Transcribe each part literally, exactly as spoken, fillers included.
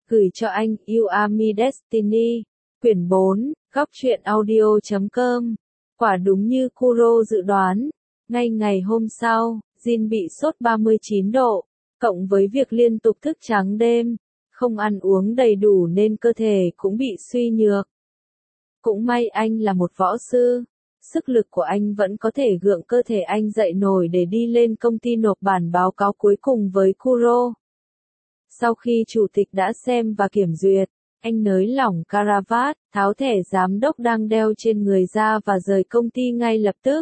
Gửi cho anh, You Are My Destiny. Quyển bốn, góc truyện audio chấm com. Quả đúng như Kuro dự đoán. Ngay ngày hôm sau, Jin bị sốt ba mươi chín độ, cộng với việc liên tục thức trắng đêm, không ăn uống đầy đủ nên cơ thể cũng bị suy nhược. Cũng may anh là một võ sư, sức lực của anh vẫn có thể gượng cơ thể anh dậy nổi để đi lên công ty nộp bản báo cáo cuối cùng với Kuro. Sau khi chủ tịch đã xem và kiểm duyệt, anh nới lỏng caravat, tháo thẻ giám đốc đang đeo trên người ra và rời công ty ngay lập tức.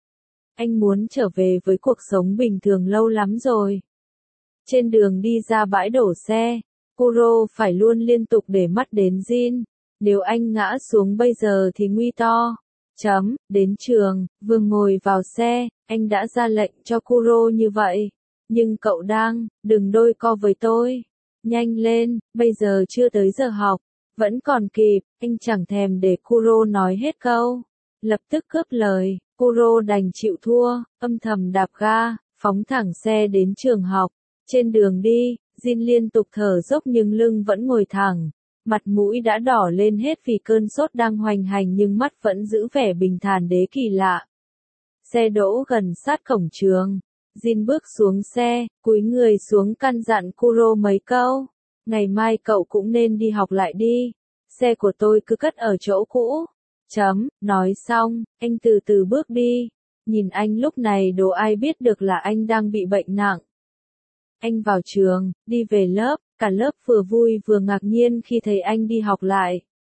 Anh muốn trở về với cuộc sống bình thường lâu lắm rồi. Trên đường đi ra bãi đổ xe, Kuro phải luôn liên tục để mắt đến Jin. Nếu anh ngã xuống bây giờ thì nguy to. Chấm, đến trường, vừa ngồi vào xe, anh đã ra lệnh cho Kuro như vậy. Nhưng cậu đang, đừng đôi co với tôi. Nhanh lên, bây giờ chưa tới giờ học. Vẫn còn kịp, anh chẳng thèm để Kuro nói hết câu. Lập tức cướp lời, Kuro đành chịu thua, âm thầm đạp ga, phóng thẳng xe đến trường học. Trên đường đi, Jin liên tục thở dốc nhưng lưng vẫn ngồi thẳng. Mặt mũi đã đỏ lên hết vì cơn sốt đang hoành hành nhưng mắt vẫn giữ vẻ bình thản đế kỳ lạ. Xe đỗ gần sát cổng trường. Jin bước xuống xe, cúi người xuống căn dặn Kuro mấy câu. Ngày mai cậu cũng nên đi học lại đi. Xe của tôi cứ cất ở chỗ cũ. Chấm, nói xong, anh từ từ bước đi. Nhìn anh lúc này đố ai biết được là anh đang bị bệnh nặng. Anh vào trường, đi về lớp, cả lớp vừa vui vừa ngạc nhiên khi thấy anh đi học lại.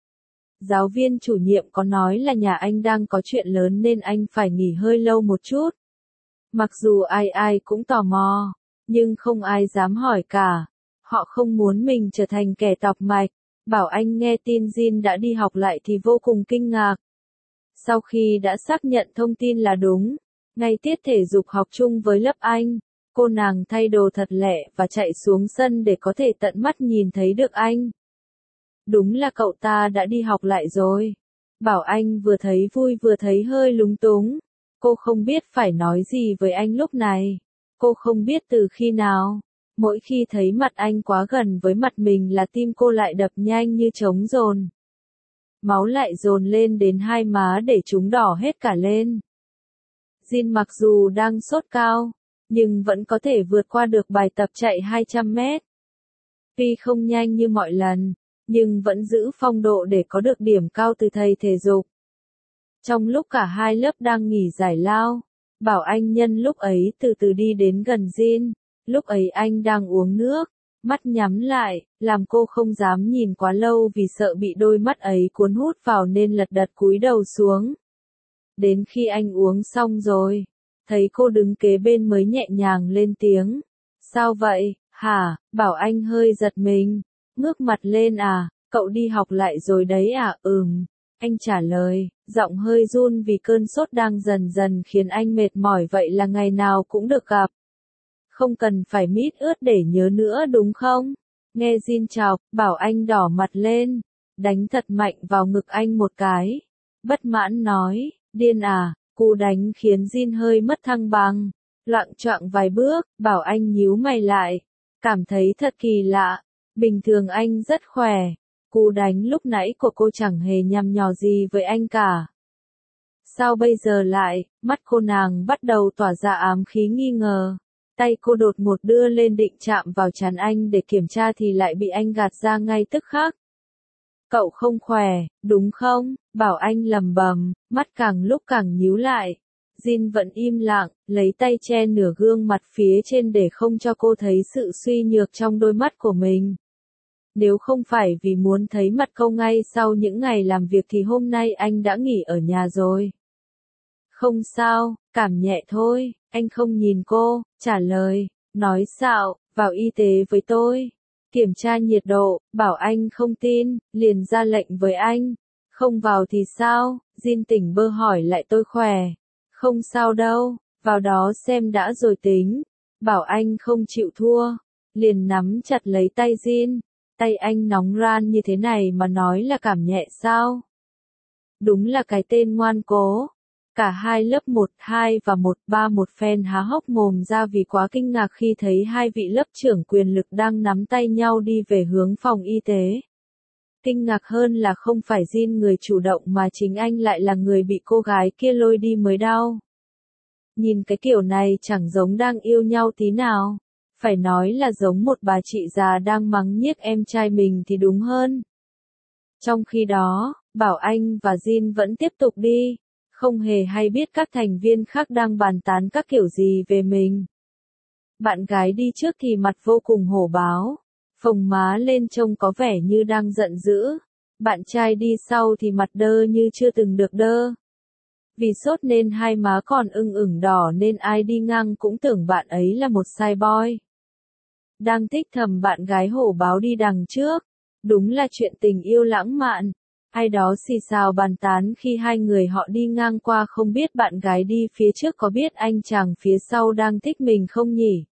Giáo viên chủ nhiệm có nói là nhà anh đang có chuyện lớn nên anh phải nghỉ hơi lâu một chút. Mặc dù ai ai cũng tò mò, nhưng không ai dám hỏi cả. Họ không muốn mình trở thành kẻ tọc mạch. Bảo anh nghe tin Jin đã đi học lại thì vô cùng kinh ngạc. Sau khi đã xác nhận thông tin là đúng, ngay tiết thể dục học chung với lớp anh, cô nàng thay đồ thật lẹ và chạy xuống sân để có thể tận mắt nhìn thấy được anh. Đúng là cậu ta đã đi học lại rồi. Bảo anh vừa thấy vui vừa thấy hơi lúng túng. Cô không biết phải nói gì với anh lúc này. Cô không biết từ khi nào. Mỗi khi thấy mặt anh quá gần với mặt mình là tim cô lại đập nhanh như trống dồn. Máu lại dồn lên đến hai má để chúng đỏ hết cả lên. Jin mặc dù đang sốt cao, nhưng vẫn có thể vượt qua được bài tập chạy hai trăm mét. Tuy không nhanh như mọi lần, nhưng vẫn giữ phong độ để có được điểm cao từ thầy thể dục. Trong lúc cả hai lớp đang nghỉ giải lao, Bảo Anh nhân lúc ấy từ từ đi đến gần Jin. Lúc ấy anh đang uống nước, mắt nhắm lại, làm cô không dám nhìn quá lâu vì sợ bị đôi mắt ấy cuốn hút vào nên lật đật cúi đầu xuống. Đến khi anh uống xong rồi, thấy cô đứng kế bên mới nhẹ nhàng lên tiếng. Sao vậy, hả? Bảo Anh hơi giật mình, ngước mặt lên à, cậu đi học lại rồi đấy à? Ừm, anh trả lời, giọng hơi run vì cơn sốt đang dần dần khiến anh mệt mỏi. Vậy là ngày nào cũng được gặp. Không cần phải mít ướt để nhớ nữa đúng không? Nghe Jin chọc, Bảo Anh đỏ mặt lên, đánh thật mạnh vào ngực anh một cái. Bất mãn nói, điên à, cú đánh khiến Jin hơi mất thăng bằng, loạng choạng vài bước. Bảo Anh nhíu mày lại, cảm thấy thật kỳ lạ. Bình thường anh rất khỏe, cú đánh lúc nãy của cô chẳng hề nhằm nhò gì với anh cả. Sao bây giờ lại? Mắt cô nàng bắt đầu tỏa ra ám khí nghi ngờ. Tay cô đột ngột đưa lên định chạm vào trán anh để kiểm tra thì lại bị anh gạt ra ngay tức khắc. Cậu không khỏe, đúng không? Bảo Anh lầm bầm, mắt càng lúc càng nhíu lại. Jin vẫn im lặng, lấy tay che nửa gương mặt phía trên để không cho cô thấy sự suy nhược trong đôi mắt của mình. Nếu không phải vì muốn thấy mặt cô ngay sau những ngày làm việc thì hôm nay anh đã nghỉ ở nhà rồi. Không sao, cảm nhẹ thôi. Anh không nhìn cô, trả lời, nói xạo, vào y tế với tôi. Kiểm tra nhiệt độ, Bảo Anh không tin, liền ra lệnh với anh. Không vào thì sao? Jin tỉnh bơ hỏi lại. Tôi khỏe. Không sao đâu, vào đó xem đã rồi tính. Bảo Anh không chịu thua, liền nắm chặt lấy tay Jin. Tay anh nóng ran như thế này mà nói là cảm nhẹ sao? Đúng là cái tên ngoan cố. Cả hai lớp một hai và một ba một phen há hốc mồm ra vì quá kinh ngạc khi thấy hai vị lớp trưởng quyền lực đang nắm tay nhau đi về hướng phòng y tế. Kinh ngạc hơn là không phải Jin người chủ động mà chính anh lại là người bị cô gái kia lôi đi mới đau. Nhìn cái kiểu này chẳng giống đang yêu nhau tí nào. Phải nói là giống một bà chị già đang mắng nhiếc em trai mình thì đúng hơn. Trong khi đó, Bảo Anh và Jin vẫn tiếp tục đi, không hề hay biết các thành viên khác đang bàn tán các kiểu gì về mình. Bạn gái đi trước thì mặt vô cùng hổ báo, phồng má lên trông có vẻ như đang giận dữ. Bạn trai đi sau thì mặt đơ như chưa từng được đơ. Vì sốt nên hai má còn ưng ửng đỏ nên ai đi ngang cũng tưởng bạn ấy là một sai boy. Đang thích thầm bạn gái hổ báo đi đằng trước. Đúng là chuyện tình yêu lãng mạn. Ai đó xì xào bàn tán khi hai người họ đi ngang qua, không biết bạn gái đi phía trước có biết anh chàng phía sau đang thích mình không nhỉ?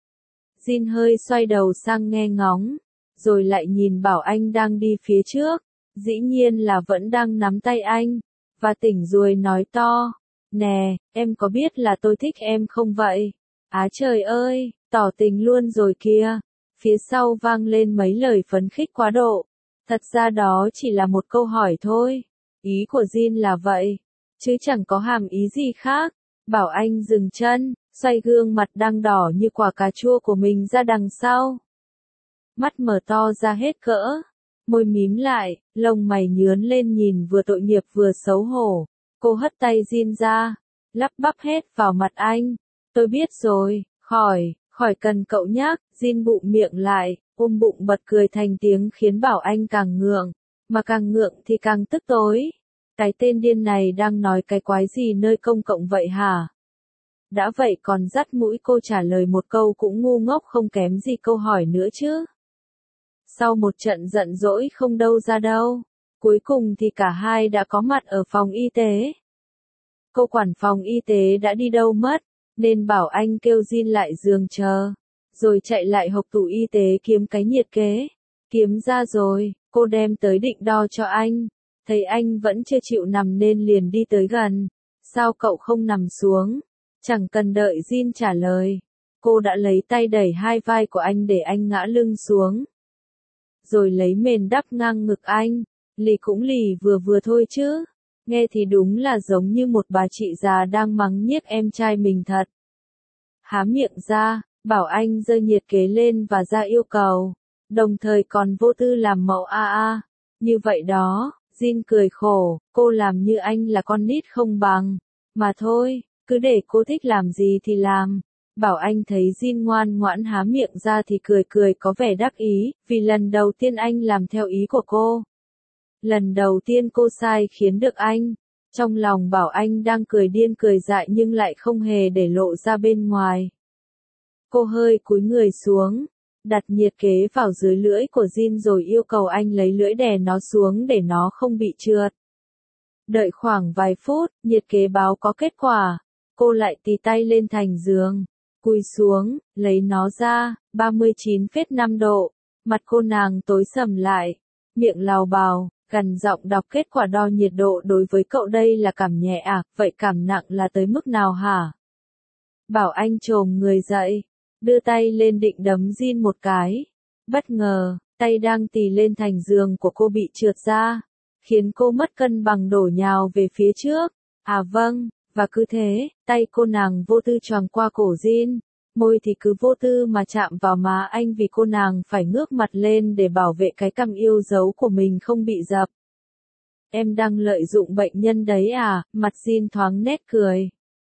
Jin hơi xoay đầu sang nghe ngóng, rồi lại nhìn Bảo Anh đang đi phía trước, dĩ nhiên là vẫn đang nắm tay anh, và tỉnh ruồi nói to, nè, em có biết là tôi thích em không vậy? Á trời ơi, tỏ tình luôn rồi kìa. Phía sau vang lên mấy lời phấn khích quá độ. Thật ra đó chỉ là một câu hỏi thôi. Ý của Jin là vậy, chứ chẳng có hàm ý gì khác. Bảo Anh dừng chân, xoay gương mặt đang đỏ như quả cà chua của mình ra đằng sau. Mắt mở to ra hết cỡ, môi mím lại, lông mày nhướn lên nhìn vừa tội nghiệp vừa xấu hổ. Cô hất tay Jin ra, lắp bắp hết vào mặt anh. Tôi biết rồi, khỏi, khỏi cần cậu nhắc. Jin bụng miệng lại, ôm bụng bật cười thành tiếng khiến Bảo Anh càng ngượng, mà càng ngượng thì càng tức tối. Cái tên điên này đang nói cái quái gì nơi công cộng vậy hả? Đã vậy còn dắt mũi cô trả lời một câu cũng ngu ngốc không kém gì câu hỏi nữa chứ. Sau một trận giận dỗi không đâu ra đâu, cuối cùng thì cả hai đã có mặt ở phòng y tế. Cô quản phòng y tế đã đi đâu mất, nên Bảo Anh kêu Jin lại giường chờ, rồi chạy lại hộc tủ y tế kiếm cái nhiệt kế. Kiếm ra rồi, cô đem tới định đo cho anh. Thấy anh vẫn chưa chịu nằm nên liền đi tới gần. Sao cậu không nằm xuống? Chẳng cần đợi Jin trả lời, cô đã lấy tay đẩy hai vai của anh để anh ngã lưng xuống. Rồi lấy mền đắp ngang ngực anh. Lì cũng lì vừa vừa thôi chứ. Nghe thì đúng là giống như một bà chị già đang mắng nhiếc em trai mình thật. Há miệng ra, Bảo Anh giơ nhiệt kế lên và ra yêu cầu, đồng thời còn vô tư làm mẫu a a. Như vậy đó, Jin cười khổ, cô làm như anh là con nít không bằng. Mà thôi, cứ để cô thích làm gì thì làm. Bảo Anh thấy Jin ngoan ngoãn há miệng ra thì cười cười có vẻ đắc ý, vì lần đầu tiên anh làm theo ý của cô. Lần đầu tiên cô sai khiến được anh. Trong lòng Bảo Anh đang cười điên cười dại nhưng lại không hề để lộ ra bên ngoài. Cô hơi cúi người xuống, đặt nhiệt kế vào dưới lưỡi của Jin rồi yêu cầu anh lấy lưỡi đè nó xuống để nó không bị trượt. Đợi khoảng vài phút, nhiệt kế báo có kết quả. Cô lại tì tay lên thành giường, cúi xuống, lấy nó ra, ba mươi chín phẩy năm độ. Mặt cô nàng tối sầm lại, miệng lào bào, gằn giọng đọc kết quả đo nhiệt độ đối với cậu đây là cảm nhẹ à, vậy cảm nặng là tới mức nào hả? Bảo Anh chồm người dậy, đưa tay lên định đấm Jin một cái. Bất ngờ, tay đang tì lên thành giường của cô bị trượt ra, khiến cô mất cân bằng đổ nhào về phía trước. À vâng, và cứ thế, tay cô nàng vô tư choàng qua cổ Jin, môi thì cứ vô tư mà chạm vào má anh vì cô nàng phải ngước mặt lên để bảo vệ cái cằm yêu dấu của mình không bị dập. Em đang lợi dụng bệnh nhân đấy à? Mặt Jin thoáng nét cười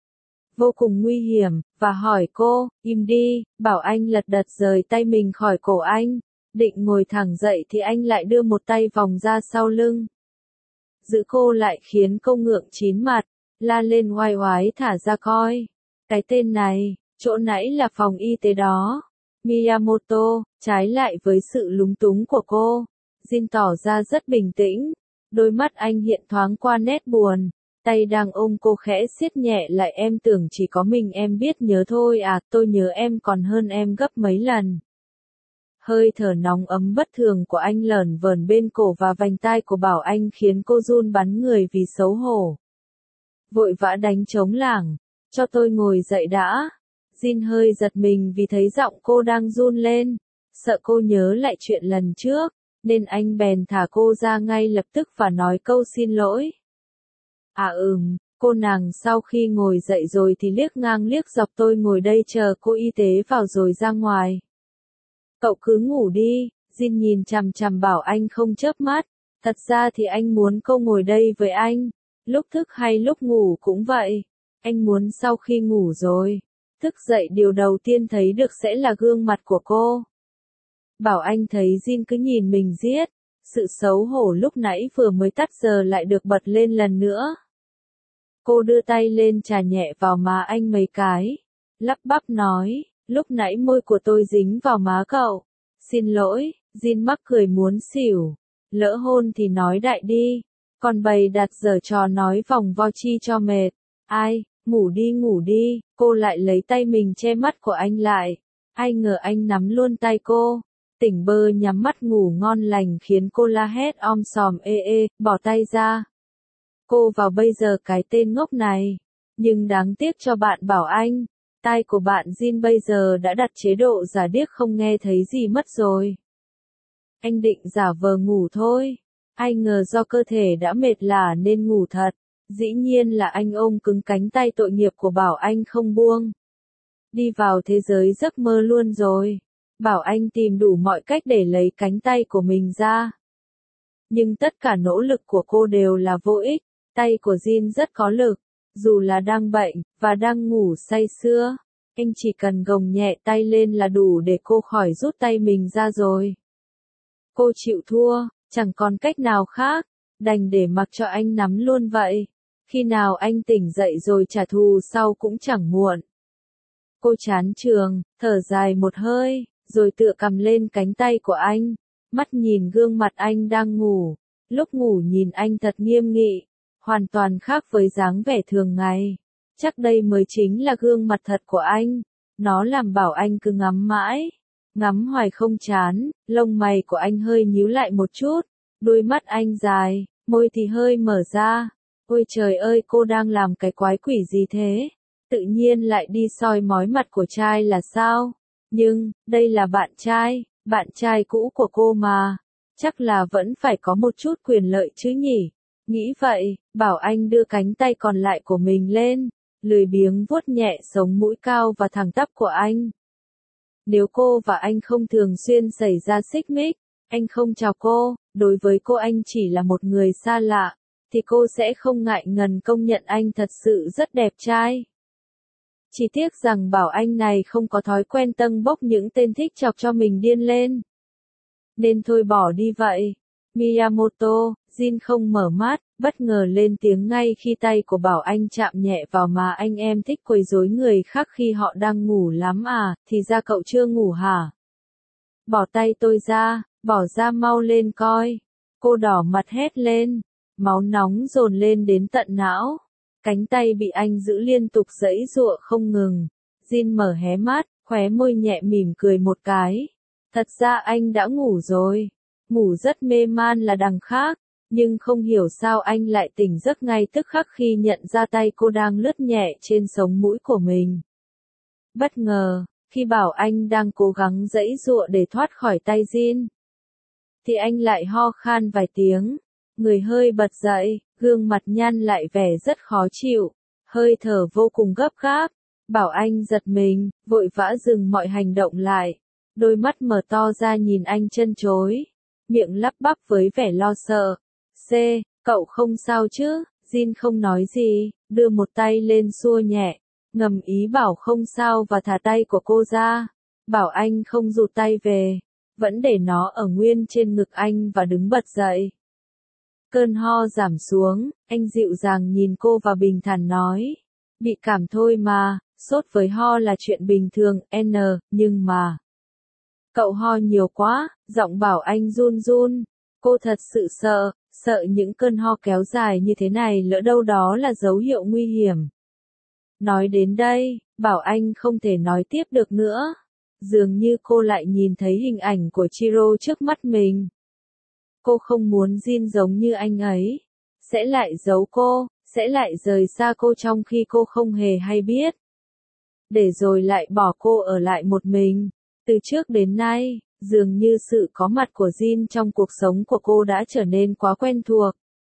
vô cùng nguy hiểm, và hỏi cô, im đi. Bảo Anh lật đật rời tay mình khỏi cổ anh, định ngồi thẳng dậy thì anh lại đưa một tay vòng ra sau lưng. Giữ cô lại khiến cô ngượng chín mặt, la lên oai oái thả ra coi. Cái tên này, chỗ nãy là phòng y tế đó. Miyamoto, trái lại với sự lúng túng của cô, Jin tỏ ra rất bình tĩnh, đôi mắt anh hiện thoáng qua nét buồn. Tay đang ôm cô khẽ siết nhẹ lại, em tưởng chỉ có mình em biết nhớ thôi à, tôi nhớ em còn hơn em gấp mấy lần. Hơi thở nóng ấm bất thường của anh lởn vởn bên cổ và vành tai của Bảo Anh khiến cô run bắn người vì xấu hổ. vội vã đánh trống lảng, cho tôi ngồi dậy đã. Jin hơi giật mình vì thấy giọng cô đang run lên, sợ cô nhớ lại chuyện lần trước, nên anh bèn thả cô ra ngay lập tức và nói câu xin lỗi. À ừm, cô nàng sau khi ngồi dậy rồi thì liếc ngang liếc dọc tôi ngồi đây chờ cô y tế vào rồi ra ngoài. Cậu cứ ngủ đi, Jin nhìn chằm chằm Bảo Anh không chớp mắt, thật ra thì anh muốn cô ngồi đây với anh, lúc thức hay lúc ngủ cũng vậy, anh muốn sau khi ngủ rồi, thức dậy điều đầu tiên thấy được sẽ là gương mặt của cô. Bảo Anh thấy Jin cứ nhìn mình giết, sự xấu hổ lúc nãy vừa mới tắt giờ lại được bật lên lần nữa. Cô đưa tay lên chà nhẹ vào má anh mấy cái, lắp bắp nói, lúc nãy môi của tôi dính vào má cậu. Xin lỗi, Jin mắc cười muốn xỉu, lỡ hôn thì nói đại đi, còn bày đặt giở trò nói vòng vo chi cho mệt. Ai, ngủ đi ngủ đi, cô lại lấy tay mình che mắt của anh lại, ai ngờ anh nắm luôn tay cô. Tỉnh bơ nhắm mắt ngủ ngon lành khiến cô la hét om sòm ê ê, bỏ tay ra. Cô vào bây giờ cái tên ngốc này. Nhưng đáng tiếc cho bạn Bảo Anh, tai của bạn Jin bây giờ đã đặt chế độ giả điếc không nghe thấy gì mất rồi. Anh định giả vờ ngủ thôi, ai ngờ do cơ thể đã mệt lả nên ngủ thật. Dĩ nhiên là anh ôm cứng cánh tay tội nghiệp của Bảo Anh không buông. Đi vào thế giới giấc mơ luôn rồi. Bảo Anh tìm đủ mọi cách để lấy cánh tay của mình ra. Nhưng tất cả nỗ lực của cô đều là vô ích, tay của Jin rất có lực, dù là đang bệnh, và đang ngủ say sưa. Anh chỉ cần gồng nhẹ tay lên là đủ để cô khỏi rút tay mình ra rồi. Cô chịu thua, chẳng còn cách nào khác, đành để mặc cho anh nắm luôn vậy. Khi nào anh tỉnh dậy rồi trả thù sau cũng chẳng muộn. Cô chán trường, thở dài một hơi, rồi tựa cầm lên cánh tay của anh, mắt nhìn gương mặt anh đang ngủ. Lúc ngủ nhìn anh thật nghiêm nghị, hoàn toàn khác với dáng vẻ thường ngày. Chắc đây mới chính là gương mặt thật của anh. Nó làm Bảo Anh cứ ngắm mãi, ngắm hoài không chán. Lông mày của anh hơi nhíu lại một chút, đôi mắt anh dài, môi thì hơi mở ra. Ôi trời ơi, cô đang làm cái quái quỷ gì thế? Tự nhiên lại đi soi mói mặt của trai là sao? Nhưng, đây là bạn trai, bạn trai cũ của cô mà. Chắc là vẫn phải có một chút quyền lợi chứ nhỉ? Nghĩ vậy, Bảo Anh đưa cánh tay còn lại của mình lên, lười biếng vuốt nhẹ sống mũi cao và thẳng tắp của anh. Nếu cô và anh không thường xuyên xảy ra xích mích, anh không chào cô, đối với cô anh chỉ là một người xa lạ, thì cô sẽ không ngại ngần công nhận anh thật sự rất đẹp trai. Chỉ tiếc rằng Bảo Anh này không có thói quen tâng bốc những tên thích chọc cho mình điên lên. Nên thôi bỏ đi vậy. Miyamoto, Jin không mở mắt, bất ngờ lên tiếng ngay khi tay của Bảo Anh chạm nhẹ vào má anh. Em thích quấy rối người khác khi họ đang ngủ lắm à, thì ra cậu chưa ngủ hả? Bỏ tay tôi ra, bỏ ra mau lên coi. Cô đỏ mặt hét lên, máu nóng dồn lên đến tận não. Cánh tay bị anh giữ liên tục giãy giụa không ngừng. Jin mở hé mắt, khóe môi nhẹ mỉm cười một cái. Thật ra anh đã ngủ rồi. Ngủ rất mê man là đằng khác, nhưng không hiểu sao anh lại tỉnh giấc ngay tức khắc khi nhận ra tay cô đang lướt nhẹ trên sống mũi của mình. Bất ngờ, khi Bảo Anh đang cố gắng giãy giụa để thoát khỏi tay Jin, thì anh lại ho khan vài tiếng, người hơi bật dậy, gương mặt nhăn lại vẻ rất khó chịu, hơi thở vô cùng gấp gáp. Bảo Anh giật mình, vội vã dừng mọi hành động lại, đôi mắt mở to ra nhìn anh trân trối, miệng lắp bắp với vẻ lo sợ. C, cậu không sao chứ? Jin không nói gì, đưa một tay lên xua nhẹ, ngầm ý bảo không sao và thả tay của cô ra. Bảo Anh không rụt tay về, vẫn để nó ở nguyên trên ngực anh và đứng bật dậy. Cơn ho giảm xuống, anh dịu dàng nhìn cô và bình thản nói, bị cảm thôi mà, sốt với ho là chuyện bình thường, N, nhưng mà... Cậu ho nhiều quá, giọng Bảo Anh run run. Cô thật sự sợ, sợ những cơn ho kéo dài như thế này lỡ đâu đó là dấu hiệu nguy hiểm. Nói đến đây, Bảo Anh không thể nói tiếp được nữa. Dường như cô lại nhìn thấy hình ảnh của Chiro trước mắt mình. Cô không muốn Jin giống như anh ấy. Sẽ lại giấu cô, sẽ lại rời xa cô trong khi cô không hề hay biết. Để rồi lại bỏ cô ở lại một mình. Từ trước đến nay, dường như sự có mặt của Jin trong cuộc sống của cô đã trở nên quá quen thuộc.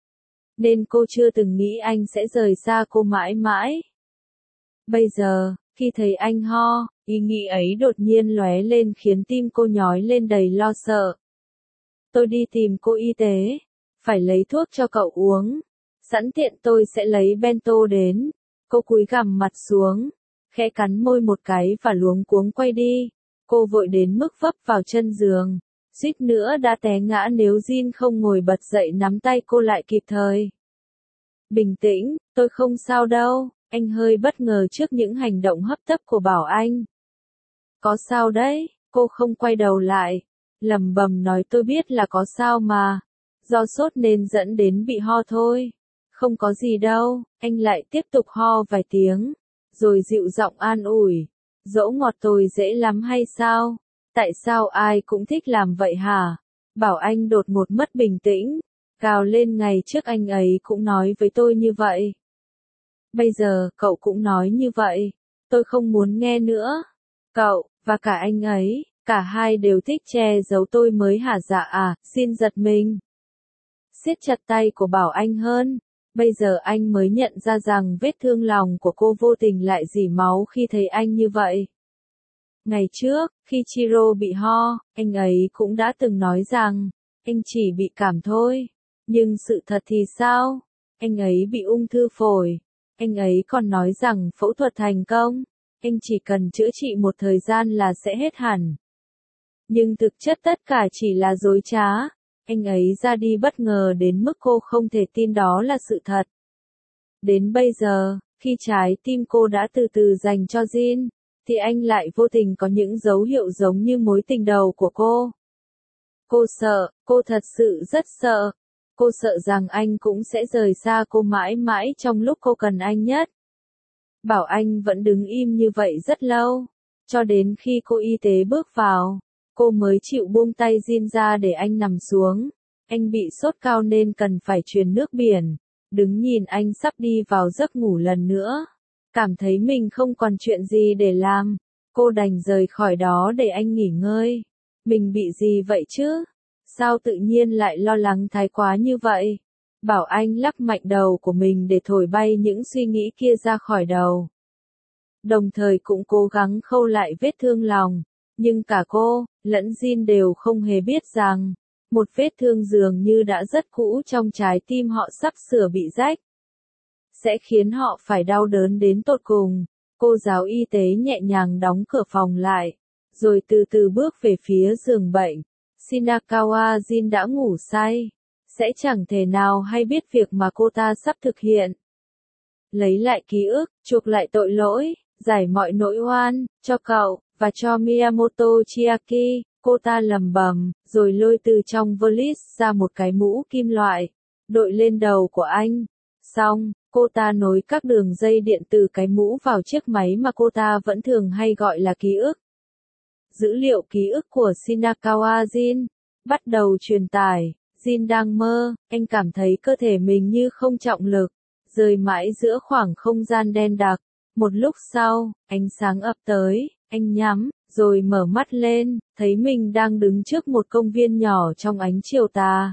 Nên cô chưa từng nghĩ anh sẽ rời xa cô mãi mãi. Bây giờ, khi thấy anh ho, ý nghĩ ấy đột nhiên lóe lên khiến tim cô nhói lên đầy lo sợ. Tôi đi tìm cô y tế, phải lấy thuốc cho cậu uống. Sẵn tiện tôi sẽ lấy bento đến. Cô cúi gằm mặt xuống, khẽ cắn môi một cái và luống cuống quay đi. Cô vội đến mức vấp vào chân giường, suýt nữa đã té ngã nếu Jin không ngồi bật dậy nắm tay cô lại kịp thời. Bình tĩnh, tôi không sao đâu. Anh hơi bất ngờ trước những hành động hấp tấp của Bảo Anh. Có sao đấy, cô không quay đầu lại, lẩm bẩm nói tôi biết là có sao mà. Do sốt nên dẫn đến bị ho thôi. Không có gì đâu, anh lại tiếp tục ho vài tiếng, rồi dịu giọng an ủi. Dỗ ngọt tôi dễ lắm hay sao? Tại sao ai cũng thích làm vậy hả? Bảo Anh đột ngột mất bình tĩnh, gào lên ngày trước anh ấy cũng nói với tôi như vậy. Bây giờ, cậu cũng nói như vậy. Tôi không muốn nghe nữa. Cậu, và cả anh ấy, cả hai đều thích che giấu tôi mới hả dạ à, xin giật mình. Siết chặt tay của Bảo Anh hơn. Bây giờ anh mới nhận ra rằng vết thương lòng của cô vô tình lại rỉ máu khi thấy anh như vậy. Ngày trước, khi Chiro bị ho, anh ấy cũng đã từng nói rằng, anh chỉ bị cảm thôi. Nhưng sự thật thì sao? Anh ấy bị ung thư phổi. Anh ấy còn nói rằng phẫu thuật thành công, anh chỉ cần chữa trị một thời gian là sẽ hết hẳn. Nhưng thực chất tất cả chỉ là dối trá. Anh ấy ra đi bất ngờ đến mức cô không thể tin đó là sự thật. Đến bây giờ, khi trái tim cô đã từ từ dành cho Jin, thì anh lại vô tình có những dấu hiệu giống như mối tình đầu của cô. Cô sợ, cô thật sự rất sợ. Cô sợ rằng anh cũng sẽ rời xa cô mãi mãi trong lúc cô cần anh nhất. Bảo Anh vẫn đứng im như vậy rất lâu, cho đến khi cô y tế bước vào, cô mới chịu buông tay Jin ra để anh nằm xuống. Anh bị sốt cao nên cần phải truyền nước biển. Đứng nhìn anh sắp đi vào giấc ngủ lần nữa. Cảm thấy mình không còn chuyện gì để làm. Cô đành rời khỏi đó để anh nghỉ ngơi. Mình bị gì vậy chứ? Sao tự nhiên lại lo lắng thái quá như vậy? Bảo Anh lắc mạnh đầu của mình để thổi bay những suy nghĩ kia ra khỏi đầu. Đồng thời cũng cố gắng khâu lại vết thương lòng. Nhưng cả cô, lẫn Jin đều không hề biết rằng, một vết thương dường như đã rất cũ trong trái tim họ sắp sửa bị rách. Sẽ khiến họ phải đau đớn đến tột cùng. Cô giáo y tế nhẹ nhàng đóng cửa phòng lại, rồi từ từ bước về phía giường bệnh. Shinakawa Jin đã ngủ say, sẽ chẳng thể nào hay biết việc mà cô ta sắp thực hiện. Lấy lại ký ức, chuộc lại tội lỗi, giải mọi nỗi oan, cho cậu, và cho Miyamoto Chiaki, cô ta lầm bầm, rồi lôi từ trong valiz ra một cái mũ kim loại, đội lên đầu của anh. Xong, cô ta nối các đường dây điện từ cái mũ vào chiếc máy mà cô ta vẫn thường hay gọi là ký ức. Dữ liệu ký ức của Shinakawa Jin bắt đầu truyền tải. Jin đang mơ, anh cảm thấy cơ thể mình như không trọng lực, rơi mãi giữa khoảng không gian đen đặc. Một lúc sau, ánh sáng ập tới, anh nhắm, rồi mở mắt lên, thấy mình đang đứng trước một công viên nhỏ trong ánh chiều tà.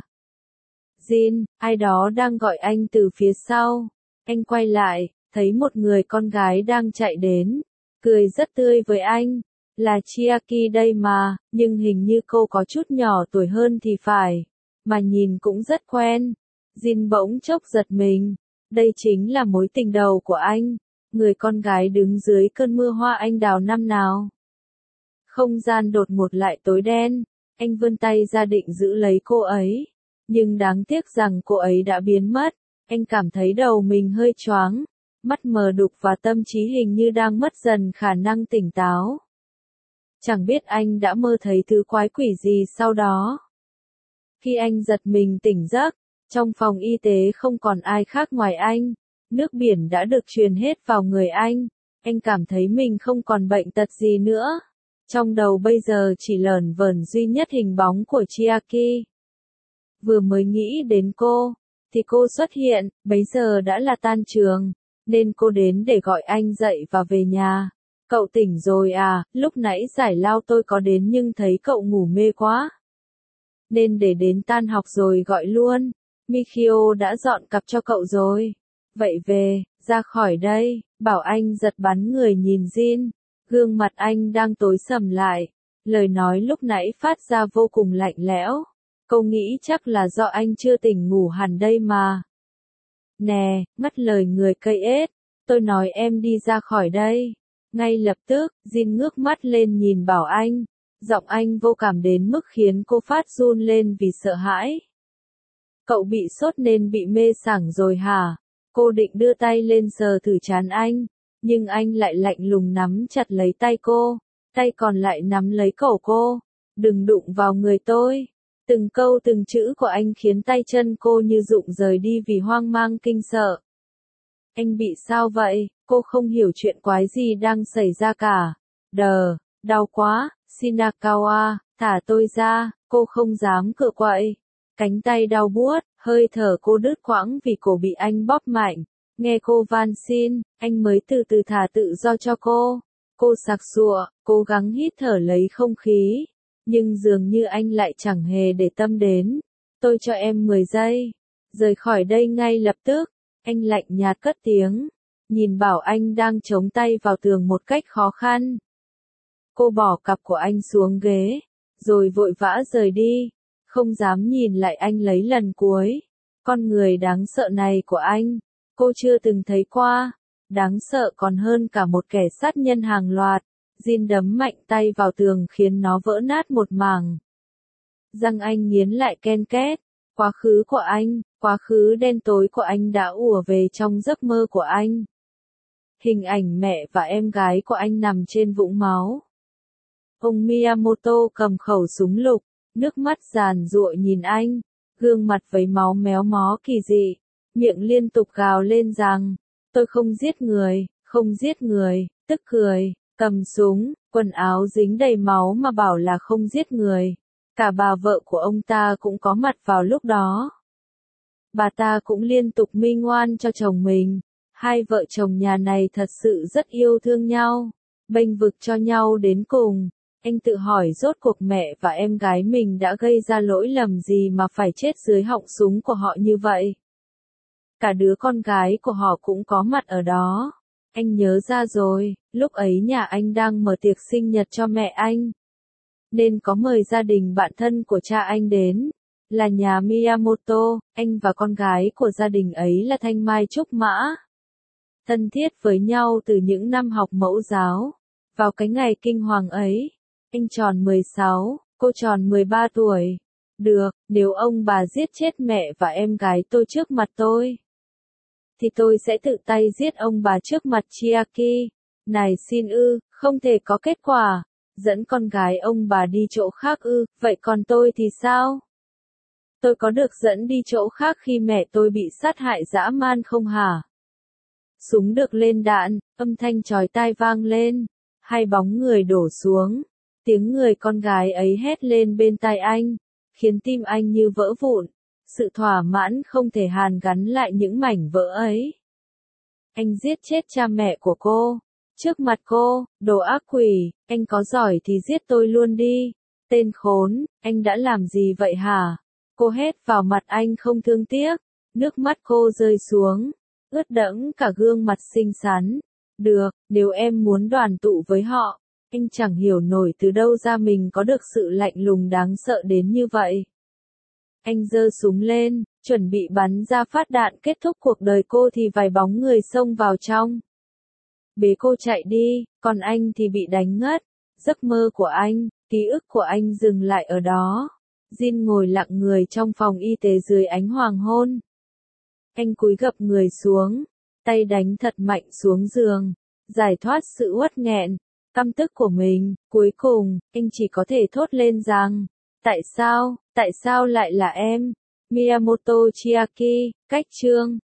Jin, ai đó đang gọi anh từ phía sau. Anh quay lại, thấy một người con gái đang chạy đến, cười rất tươi với anh. Là Chiaki đây mà, nhưng hình như cô có chút nhỏ tuổi hơn thì phải, mà nhìn cũng rất quen. Jin bỗng chốc giật mình, đây chính là mối tình đầu của anh, người con gái đứng dưới cơn mưa hoa anh đào năm nào. Không gian đột ngột lại tối đen, anh vươn tay ra định giữ lấy cô ấy, nhưng đáng tiếc rằng cô ấy đã biến mất. Anh cảm thấy đầu mình hơi choáng, mắt mờ đục và tâm trí hình như đang mất dần khả năng tỉnh táo. Chẳng biết anh đã mơ thấy thứ quái quỷ gì sau đó. Khi anh giật mình tỉnh giấc, trong phòng y tế không còn ai khác ngoài anh. Nước biển đã được truyền hết vào người anh. Anh cảm thấy mình không còn bệnh tật gì nữa. Trong đầu bây giờ chỉ lởn vởn duy nhất hình bóng của Chiaki. Vừa mới nghĩ đến cô, thì cô xuất hiện, bấy giờ đã là tan trường, nên cô đến để gọi anh dậy và về nhà. Cậu tỉnh rồi à, lúc nãy giải lao tôi có đến nhưng thấy cậu ngủ mê quá. Nên để đến tan học rồi gọi luôn. Mikio đã dọn cặp cho cậu rồi. Vậy về, ra khỏi đây, bảo anh giật bắn người nhìn Jin. Gương mặt anh đang tối sầm lại. Lời nói lúc nãy phát ra vô cùng lạnh lẽo. Cô nghĩ chắc là do anh chưa tỉnh ngủ hẳn đây mà. Nè, ngắt lời người cây ết. Tôi nói em đi ra khỏi đây. Ngay lập tức, Jin ngước mắt lên nhìn bảo anh. Giọng anh vô cảm đến mức khiến cô phát run lên vì sợ hãi. Cậu bị sốt nên bị mê sảng rồi hả? Cô định đưa tay lên sờ thử trán anh, nhưng anh lại lạnh lùng nắm chặt lấy tay cô, tay còn lại nắm lấy cổ cô. Đừng đụng vào người tôi. Từng câu từng chữ của anh khiến tay chân cô như rụng rời đi vì hoang mang kinh sợ. Anh bị sao vậy? Cô không hiểu chuyện quái gì đang xảy ra cả. Đờ, đau quá, Shinakawa, thả tôi ra, cô không dám cựa quậy. Cánh tay đau buốt, hơi thở cô đứt quãng vì cổ bị anh bóp mạnh. Nghe cô van xin, anh mới từ từ thả tự do cho cô. Cô sặc sụa, cố gắng hít thở lấy không khí. Nhưng dường như anh lại chẳng hề để tâm đến. Tôi cho em mười giây. Rời khỏi đây ngay lập tức. Anh lạnh nhạt cất tiếng. Nhìn bảo anh đang chống tay vào tường một cách khó khăn. Cô bỏ cặp của anh xuống ghế. Rồi vội vã rời đi. Không dám nhìn lại anh lấy lần cuối. Con người đáng sợ này của anh. Cô chưa từng thấy qua. Đáng sợ còn hơn cả một kẻ sát nhân hàng loạt. Jin đấm mạnh tay vào tường khiến nó vỡ nát một mảng. Răng anh nghiến lại ken két. Quá khứ của anh, quá khứ đen tối của anh đã ùa về trong giấc mơ của anh. Hình ảnh mẹ và em gái của anh nằm trên vũng máu. Ông Miyamoto cầm khẩu súng lục, nước mắt giàn giụa nhìn anh, gương mặt vấy máu méo mó kỳ dị, miệng liên tục gào lên rằng, tôi không giết người, không giết người, tức cười, cầm súng, quần áo dính đầy máu mà bảo là không giết người. Cả bà vợ của ông ta cũng có mặt vào lúc đó. Bà ta cũng liên tục minh oan cho chồng mình. Hai vợ chồng nhà này thật sự rất yêu thương nhau, bênh vực cho nhau đến cùng. Anh tự hỏi rốt cuộc mẹ và em gái mình đã gây ra lỗi lầm gì mà phải chết dưới họng súng của họ như vậy. Cả đứa con gái của họ cũng có mặt ở đó. Anh nhớ ra rồi, lúc ấy nhà anh đang mở tiệc sinh nhật cho mẹ anh. Nên có mời gia đình bạn thân của cha anh đến, là nhà Miyamoto, anh và con gái của gia đình ấy là Thanh Mai Trúc Mã. Thân thiết với nhau từ những năm học mẫu giáo. Vào cái ngày kinh hoàng ấy, anh tròn mười sáu, cô tròn mười ba tuổi. Được, nếu ông bà giết chết mẹ và em gái tôi trước mặt tôi, thì tôi sẽ tự tay giết ông bà trước mặt Chiaki. Này xin ư, không thể có kết quả. Dẫn con gái ông bà đi chỗ khác ư, vậy còn tôi thì sao? Tôi có được dẫn đi chỗ khác khi mẹ tôi bị sát hại dã man không hả? Súng được lên đạn, âm thanh chói tai vang lên, hai bóng người đổ xuống, tiếng người con gái ấy hét lên bên tai anh, khiến tim anh như vỡ vụn, sự thỏa mãn không thể hàn gắn lại những mảnh vỡ ấy. Anh giết chết cha mẹ của cô. Trước mặt cô, đồ ác quỷ, anh có giỏi thì giết tôi luôn đi. Tên khốn, anh đã làm gì vậy hả? Cô hét vào mặt anh không thương tiếc. Nước mắt cô rơi xuống, ướt đẫm cả gương mặt xinh xắn. Được, nếu em muốn đoàn tụ với họ. Anh chẳng hiểu nổi từ đâu ra mình có được sự lạnh lùng đáng sợ đến như vậy. Anh giơ súng lên, chuẩn bị bắn ra phát đạn kết thúc cuộc đời cô thì vài bóng người xông vào trong. Bế cô chạy đi, còn anh thì bị đánh ngất. Giấc mơ của anh, ký ức của anh dừng lại ở đó. Jin ngồi lặng người trong phòng y tế dưới ánh hoàng hôn. Anh cúi gập người xuống, tay đánh thật mạnh xuống giường, giải thoát sự uất nghẹn, căm tức của mình. Cuối cùng, anh chỉ có thể thốt lên rằng, tại sao, tại sao lại là em? Miyamoto Chiaki, cách chương